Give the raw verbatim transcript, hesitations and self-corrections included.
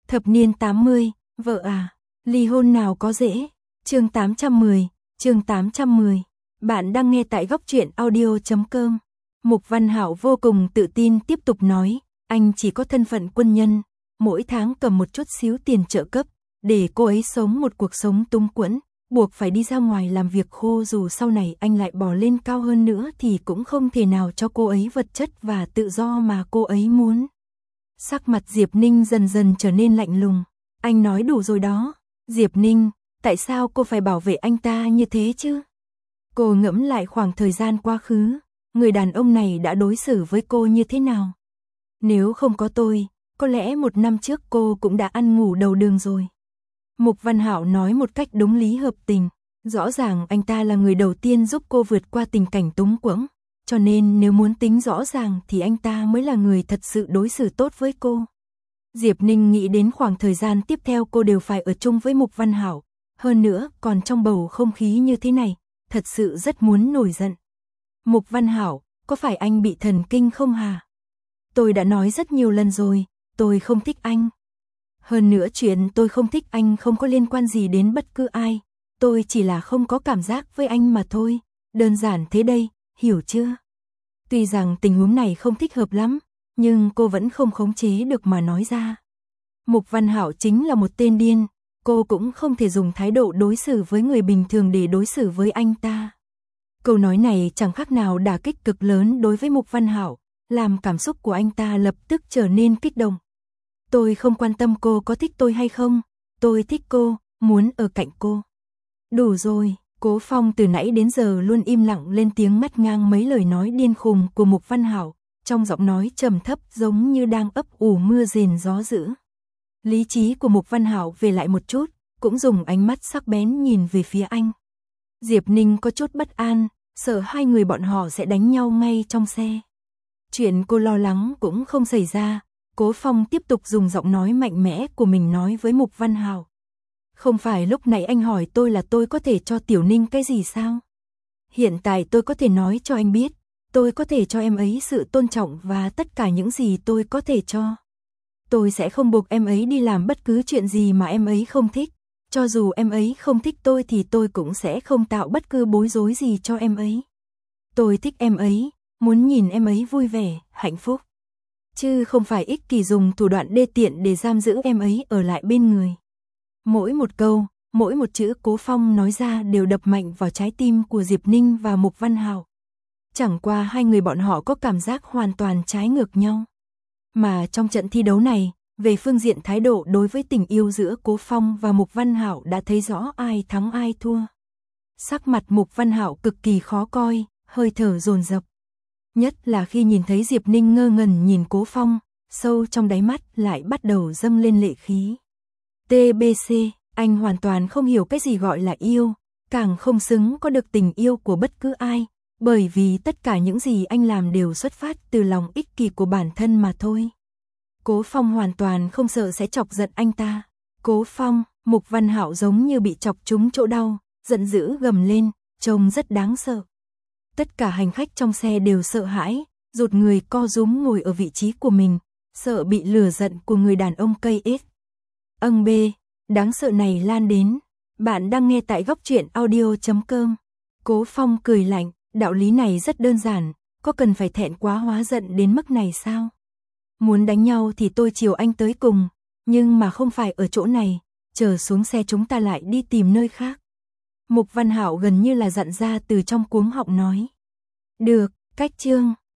Thập niên tám mươi, vợ à, ly hôn nào có dễ. Chương tám trăm mười, chương tám trăm mười. Bạn đang nghe tại góc truyện audio chấm com. Mục Văn Hạo vô cùng tự tin tiếp tục nói, anh chỉ có thân phận quân nhân, mỗi tháng cầm một chút xíu tiền trợ cấp, để cô ấy sống một cuộc sống túng quẫn, buộc phải đi ra ngoài làm việc khô, dù sau này anh lại bò lên cao hơn nữa thì cũng không thể nào cho cô ấy vật chất và tự do mà cô ấy muốn. Sắc mặt Diệp Ninh dần dần trở nên lạnh lùng. Anh nói đủ rồi đó. Diệp Ninh, tại sao cô phải bảo vệ anh ta như thế chứ? Cô ngẫm lại khoảng thời gian quá khứ, người đàn ông này đã đối xử với cô như thế nào? Nếu không có tôi, có lẽ một năm trước cô cũng đã ăn ngủ đầu đường rồi. Mục Văn Hạo nói một cách đúng lý hợp tình. Rõ ràng anh ta là người đầu tiên giúp cô vượt qua tình cảnh túng quẫn, cho nên nếu muốn tính rõ ràng thì anh ta mới là người thật sự đối xử tốt với cô. Diệp Ninh nghĩ đến khoảng thời gian tiếp theo cô đều phải ở chung với Mục Văn Hạo, hơn nữa còn trong bầu không khí như thế này, thật sự rất muốn nổi giận. Mục Văn Hạo, có phải anh bị thần kinh không hả? Tôi đã nói rất nhiều lần rồi, tôi không thích anh. Hơn nữa chuyện tôi không thích anh không có liên quan gì đến bất cứ ai, tôi chỉ là không có cảm giác với anh mà thôi, đơn giản thế đây, hiểu chưa? Tuy rằng tình huống này không thích hợp lắm, nhưng cô vẫn không khống chế được mà nói ra. Mục Văn Hạo chính là một tên điên, cô cũng không thể dùng thái độ đối xử với người bình thường để đối xử với anh ta. Câu nói này chẳng khác nào đả kích cực lớn đối với Mục Văn Hạo, làm cảm xúc của anh ta lập tức trở nên kích động. Tôi không quan tâm cô có thích tôi hay không, tôi thích cô, muốn ở cạnh cô. Đủ rồi, Cố Phong từ nãy đến giờ luôn im lặng lên tiếng ngắt ngang mấy lời nói điên khùng của Mục Văn Hạo, trong giọng nói trầm thấp giống như đang ấp ủ mưa rền gió dữ. Lý trí của Mục Văn Hạo về lại một chút, cũng dùng ánh mắt sắc bén nhìn về phía anh. Diệp Ninh có chút bất an, sợ hai người bọn họ sẽ đánh nhau ngay trong xe. Chuyện cô lo lắng cũng không xảy ra. Cố Phong tiếp tục dùng giọng nói mạnh mẽ của mình nói với Mục Văn Hạo. Không phải lúc nãy anh hỏi tôi là tôi có thể cho Tiểu Ninh cái gì sao? Hiện tại tôi có thể nói cho anh biết, tôi có thể cho em ấy sự tôn trọng và tất cả những gì tôi có thể cho. Tôi sẽ không buộc em ấy đi làm bất cứ chuyện gì mà em ấy không thích. Cho dù em ấy không thích tôi thì tôi cũng sẽ không tạo bất cứ bối rối gì cho em ấy. Tôi thích em ấy, muốn nhìn em ấy vui vẻ, hạnh phúc. Chứ không phải ích kỷ dùng thủ đoạn đê tiện để giam giữ em ấy ở lại bên người. Mỗi một câu, mỗi một chữ Cố Phong nói ra đều đập mạnh vào trái tim của Diệp Ninh và Mục Văn Hạo. Chẳng qua hai người bọn họ có cảm giác hoàn toàn trái ngược nhau. Mà trong trận thi đấu này, về phương diện thái độ đối với tình yêu giữa Cố Phong và Mục Văn Hạo đã thấy rõ ai thắng ai thua. Sắc mặt Mục Văn Hạo cực kỳ khó coi, hơi thở dồn dập. Nhất là khi nhìn thấy Diệp Ninh ngơ ngẩn nhìn Cố Phong, sâu trong đáy mắt lại bắt đầu dâng lên lệ khí. tê bê xê, anh hoàn toàn không hiểu cái gì gọi là yêu, càng không xứng có được tình yêu của bất cứ ai, bởi vì tất cả những gì anh làm đều xuất phát từ lòng ích kỷ của bản thân mà thôi. Cố Phong hoàn toàn không sợ sẽ chọc giận anh ta. Cố Phong, Mục Văn Hạo giống như bị chọc trúng chỗ đau, giận dữ gầm lên, trông rất đáng sợ. Tất cả hành khách trong xe đều sợ hãi, rụt người co rúm ngồi ở vị trí của mình, sợ bị lửa giận của người đàn ông cây ếch. Âng bê, đáng sợ này lan đến. Bạn đang nghe tại góc truyện audio chấm com. Cố Phong cười lạnh, đạo lý này rất đơn giản, có cần phải thẹn quá hóa giận đến mức này sao? Muốn đánh nhau thì tôi chiều anh tới cùng, nhưng mà không phải ở chỗ này, chờ xuống xe chúng ta lại đi tìm nơi khác. Mục Văn Hạo gần như là dặn ra từ trong cuống họng nói. Được, cách chương.